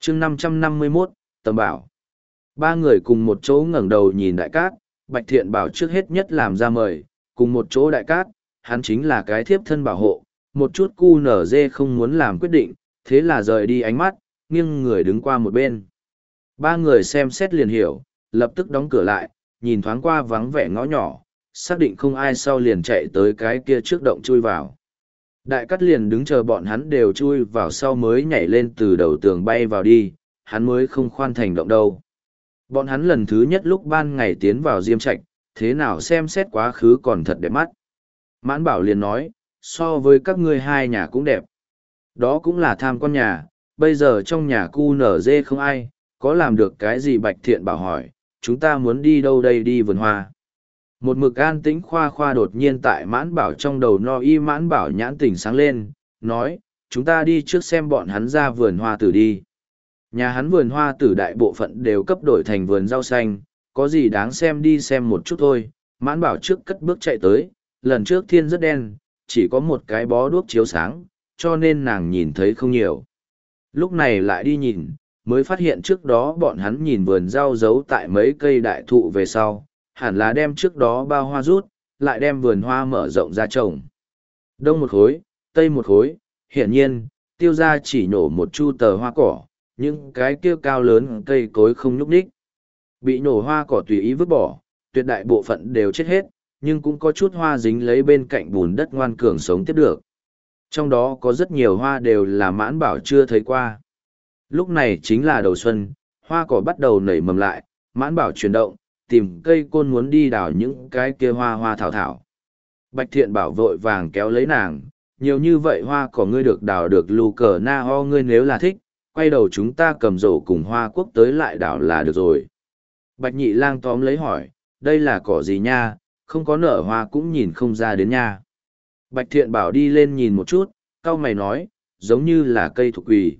chương 551, Tầm Bảo. Ba người cùng một chỗ ngẩng đầu nhìn đại cát, Bạch Thiện Bảo trước hết nhất làm ra mời, cùng một chỗ đại cát, hắn chính là cái thiếp thân bảo hộ, một chút cu nở dê không muốn làm quyết định, thế là rời đi ánh mắt, nghiêng người đứng qua một bên. Ba người xem xét liền hiểu, lập tức đóng cửa lại, nhìn thoáng qua vắng vẻ ngõ nhỏ, xác định không ai sau liền chạy tới cái kia trước động chui vào. Đại cát liền đứng chờ bọn hắn đều chui vào sau mới nhảy lên từ đầu tường bay vào đi, hắn mới không khoan thành động đâu. Bọn hắn lần thứ nhất lúc ban ngày tiến vào diêm trạch, thế nào xem xét quá khứ còn thật đẹp mắt. Mãn Bảo liền nói, so với các ngươi hai nhà cũng đẹp. Đó cũng là tham con nhà, bây giờ trong nhà cu nở dê không ai, có làm được cái gì? Bạch Thiện Bảo hỏi, chúng ta muốn đi đâu đây? Đi vườn hoa. Một mực an tĩnh Khoa Khoa đột nhiên tại Mãn Bảo trong đầu no y. Mãn Bảo nhãn tỉnh sáng lên, nói, chúng ta đi trước xem bọn hắn ra vườn hoa tử đi. Nhà hắn vườn hoa tử đại bộ phận đều cấp đổi thành vườn rau xanh, có gì đáng xem, đi xem một chút thôi. Mãn Bảo trước cất bước chạy tới, lần trước thiên rất đen, chỉ có một cái bó đuốc chiếu sáng, cho nên nàng nhìn thấy không nhiều. Lúc này lại đi nhìn, mới phát hiện trước đó bọn hắn nhìn vườn rau giấu tại mấy cây đại thụ về sau, hẳn là đem trước đó bao hoa rút, lại đem vườn hoa mở rộng ra trồng. Đông một khối, tây một khối, hiển nhiên, tiêu ra chỉ nhổ một chu tờ hoa cỏ, những cái kia cao lớn cây cối không nhúc nhích. Bị nổ hoa cỏ tùy ý vứt bỏ, tuyệt đại bộ phận đều chết hết, nhưng cũng có chút hoa dính lấy bên cạnh bùn đất ngoan cường sống tiếp được. Trong đó có rất nhiều hoa đều là Mãn Bảo chưa thấy qua. Lúc này chính là đầu xuân, hoa cỏ bắt đầu nảy mầm lại, Mãn Bảo chuyển động, tìm cây côn muốn đi đào những cái kia hoa hoa thảo thảo. Bạch Thiện Bảo vội vàng kéo lấy nàng, nhiều như vậy hoa cỏ ngươi được đào được lù cờ na ho, ngươi nếu là thích, quay đầu chúng ta cầm rổ cùng Hoa Quốc tới lại đảo là được rồi. Bạch Nhị Lang tóm lấy hỏi, đây là cỏ gì nha, không có nở hoa cũng nhìn không ra đến nha. Bạch Thiện Bảo đi lên nhìn một chút, cau mày nói, giống như là cây thục quỳ.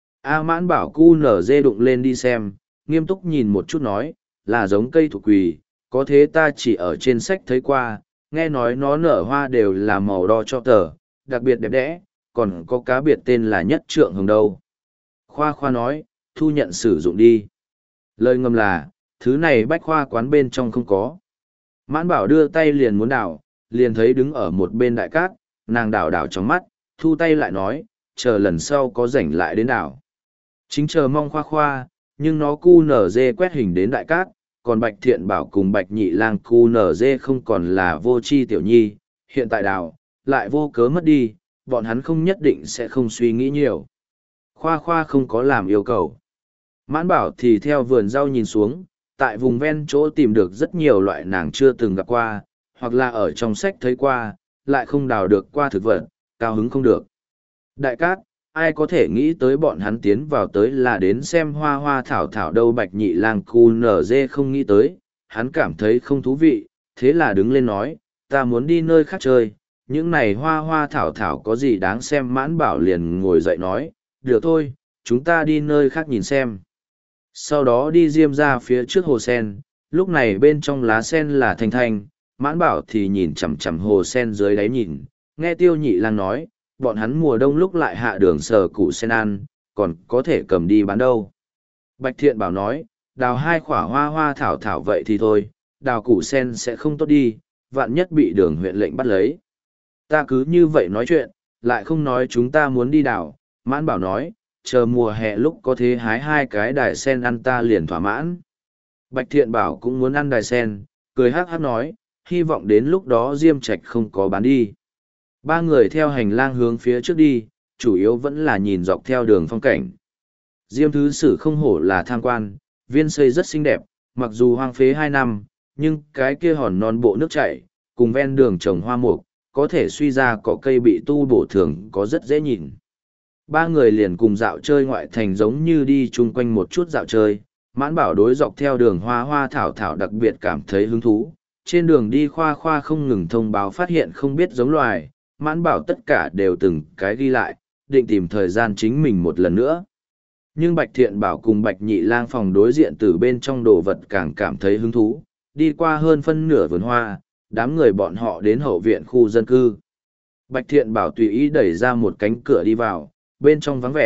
A Mãn Bảo cu nở dê đụng lên đi xem, nghiêm túc nhìn một chút nói, là giống cây thục quỳ, có thế ta chỉ ở trên sách thấy qua, nghe nói nó nở hoa đều là màu đỏ cho tờ, đặc biệt đẹp đẽ, còn có cá biệt tên là Nhất Trượng Hồng đâu. Khoa Khoa nói, thu nhận sử dụng đi. Lời ngầm là, thứ này bách khoa quán bên trong không có. Mãn Bảo đưa tay liền muốn đảo, liền thấy đứng ở một bên đại cát, nàng đảo đảo trong mắt, thu tay lại nói, chờ lần sau có rảnh lại đến đảo. Chính chờ mong Khoa Khoa, nhưng nó cu nở dê quét hình đến đại cát, còn Bạch Thiện Bảo cùng Bạch Nhị Lang cu nở dê không còn là vô chi tiểu nhi, hiện tại đảo, lại vô cớ mất đi, bọn hắn không nhất định sẽ không suy nghĩ nhiều. Khoa Khoa không có làm yêu cầu. Mãn Bảo thì theo vườn rau nhìn xuống, tại vùng ven chỗ tìm được rất nhiều loại nàng chưa từng gặp qua, hoặc là ở trong sách thấy qua, lại không đào được qua thực vật, cao hứng không được. Đại cát, ai có thể nghĩ tới bọn hắn tiến vào tới là đến xem hoa hoa thảo thảo đâu? Bạch Nhị Lang cu nở dê không nghĩ tới, hắn cảm thấy không thú vị, thế là đứng lên nói, ta muốn đi nơi khác chơi, những này hoa hoa thảo thảo có gì đáng xem? Mãn Bảo liền ngồi dậy nói, được thôi, chúng ta đi nơi khác nhìn xem. Sau đó đi diêm ra phía trước hồ sen, lúc này bên trong lá sen là thanh thanh, Mãn Bảo thì nhìn chằm chằm hồ sen dưới đáy nhìn, nghe Tiêu Nhị Lang nói, bọn hắn mùa đông lúc lại hạ đường sờ củ sen ăn, còn có thể cầm đi bán đâu. Bạch Thiện Bảo nói, đào hai quả hoa hoa thảo thảo vậy thì thôi, đào củ sen sẽ không tốt đi, vạn nhất bị Đường huyện lệnh bắt lấy. Ta cứ như vậy nói chuyện, lại không nói chúng ta muốn đi đào. Mãn Bảo nói, chờ mùa hè lúc có thế hái hai cái đài sen ăn ta liền thỏa mãn. Bạch Thiện Bảo cũng muốn ăn đài sen, cười hắc hắc nói, hy vọng đến lúc đó Diêm Trạch không có bán đi. Ba người theo hành lang hướng phía trước đi, chủ yếu vẫn là nhìn dọc theo đường phong cảnh. Diêm Thứ Sử không hổ là tham quan, viên xây rất xinh đẹp, mặc dù hoang phế 2 năm, nhưng cái kia hòn non bộ nước chảy, cùng ven đường trồng hoa mục, có thể suy ra cỏ cây bị tu bổ thường có rất dễ nhìn. Ba người liền cùng dạo chơi ngoại thành giống như đi chung quanh một chút dạo chơi, Mãn Bảo đối dọc theo đường hoa hoa thảo thảo đặc biệt cảm thấy hứng thú. Trên đường đi Khoa Khoa không ngừng thông báo phát hiện không biết giống loài, Mãn Bảo tất cả đều từng cái ghi lại, định tìm thời gian chính mình một lần nữa. Nhưng Bạch Thiện Bảo cùng Bạch Nhị Lang phòng đối diện từ bên trong đồ vật càng cảm thấy hứng thú, đi qua hơn phân nửa vườn hoa, đám người bọn họ đến hậu viện khu dân cư. Bạch Thiện Bảo tùy ý đẩy ra một cánh cửa đi vào, bên trong vắng vẻ,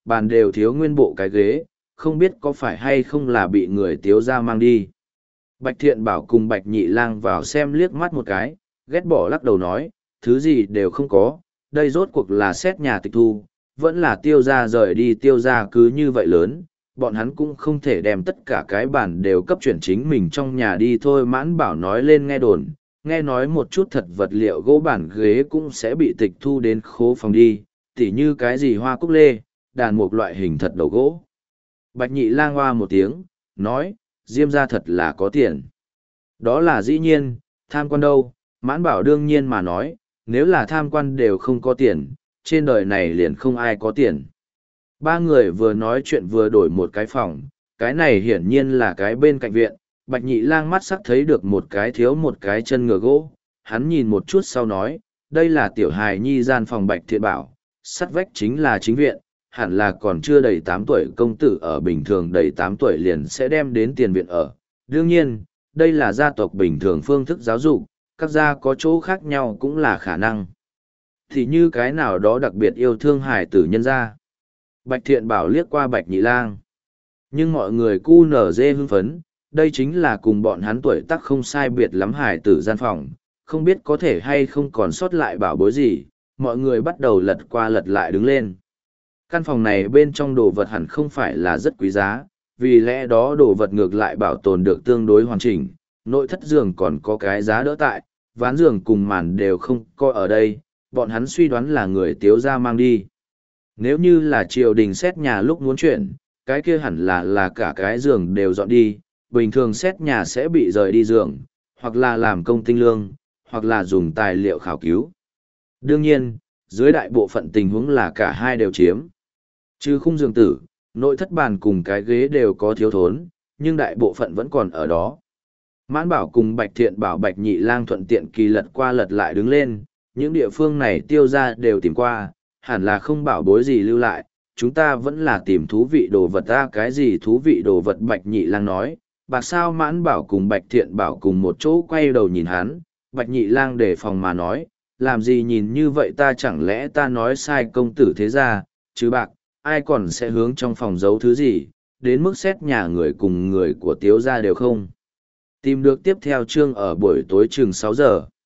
bàn đều thiếu nguyên bộ cái ghế, không biết có phải hay không là bị người tiếu ra mang đi. Bạch Thiện Bảo cùng Bạch Nhị Lang vào xem liếc mắt một cái, ghét bỏ lắc đầu nói, thứ gì đều không có, đây rốt cuộc là xét nhà tịch thu, vẫn là tiêu ra rời đi tiêu ra cứ như vậy lớn, bọn hắn cũng không thể đem tất cả cái bản đều cấp chuyển chính mình trong nhà đi thôi. Mãn Bảo nói lên nghe đồn, nghe nói một chút thật vật liệu gỗ bản ghế cũng sẽ bị tịch thu đến khố phòng đi, tỉ như cái gì hoa cúc lê, đàn mục loại hình thật đầu gỗ. Bạch Nhị Lang hoa một tiếng, nói, Diêm gia thật là có tiền. Đó là dĩ nhiên, tham quan đâu, Mãn Bảo đương nhiên mà nói, nếu là tham quan đều không có tiền, trên đời này liền không ai có tiền. Ba người vừa nói chuyện vừa đổi một cái phòng, cái này hiển nhiên là cái bên cạnh viện. Bạch Nhị Lang mắt sắc thấy được một cái thiếu một cái chân ngựa gỗ, hắn nhìn một chút sau nói, đây là tiểu hài nhi gian phòng. Bạch Thiện Bảo, sắt vách chính là chính viện, hẳn là còn chưa đầy 8 tuổi công tử ở, bình thường đầy 8 tuổi liền sẽ đem đến tiền viện ở. Đương nhiên, đây là gia tộc bình thường phương thức giáo dục, các gia có chỗ khác nhau cũng là khả năng. Thì như cái nào đó đặc biệt yêu thương hài tử nhân gia. Bạch Thiện Bảo liếc qua Bạch Nhị Lang. Nhưng mọi người cu nở dê hưng phấn, đây chính là cùng bọn hắn tuổi tác không sai biệt lắm hài tử gian phòng, không biết có thể hay không còn sót lại bảo bối gì, mọi người bắt đầu lật qua lật lại đứng lên. Căn phòng này bên trong đồ vật hẳn không phải là rất quý giá, vì lẽ đó đồ vật ngược lại bảo tồn được tương đối hoàn chỉnh, nội thất giường còn có cái giá đỡ tại, ván giường cùng màn đều không có ở đây, bọn hắn suy đoán là người tiếu ra mang đi. Nếu như là triều đình xét nhà lúc muốn chuyển, cái kia hẳn là cả cái giường đều dọn đi, bình thường xét nhà sẽ bị rời đi giường, hoặc là làm công tinh lương, hoặc là dùng tài liệu khảo cứu. Đương nhiên, dưới đại bộ phận tình huống là cả hai đều chiếm. Trừ khung giường tử, nội thất bàn cùng cái ghế đều có thiếu thốn, nhưng đại bộ phận vẫn còn ở đó. Mãn Bảo cùng Bạch Thiện Bảo Bạch Nhị Lang thuận tiện kỳ lật qua lật lại đứng lên, những địa phương này tiêu ra đều tìm qua, hẳn là không bảo bối gì lưu lại, chúng ta vẫn là tìm thú vị đồ vật ta. Cái gì thú vị đồ vật? Bạch Nhị Lang nói. Bạc sao? Mãn Bảo cùng Bạch Thiện Bảo cùng một chỗ quay đầu nhìn hắn. Bạch Nhị Lang đề phòng mà nói, làm gì nhìn như vậy ta, chẳng lẽ ta nói sai công tử thế gia, chứ bạc, ai còn sẽ hướng trong phòng giấu thứ gì, đến mức xét nhà người cùng người của tiếu gia đều không tìm được. Tiếp theo chương ở buổi tối chừng 6 giờ.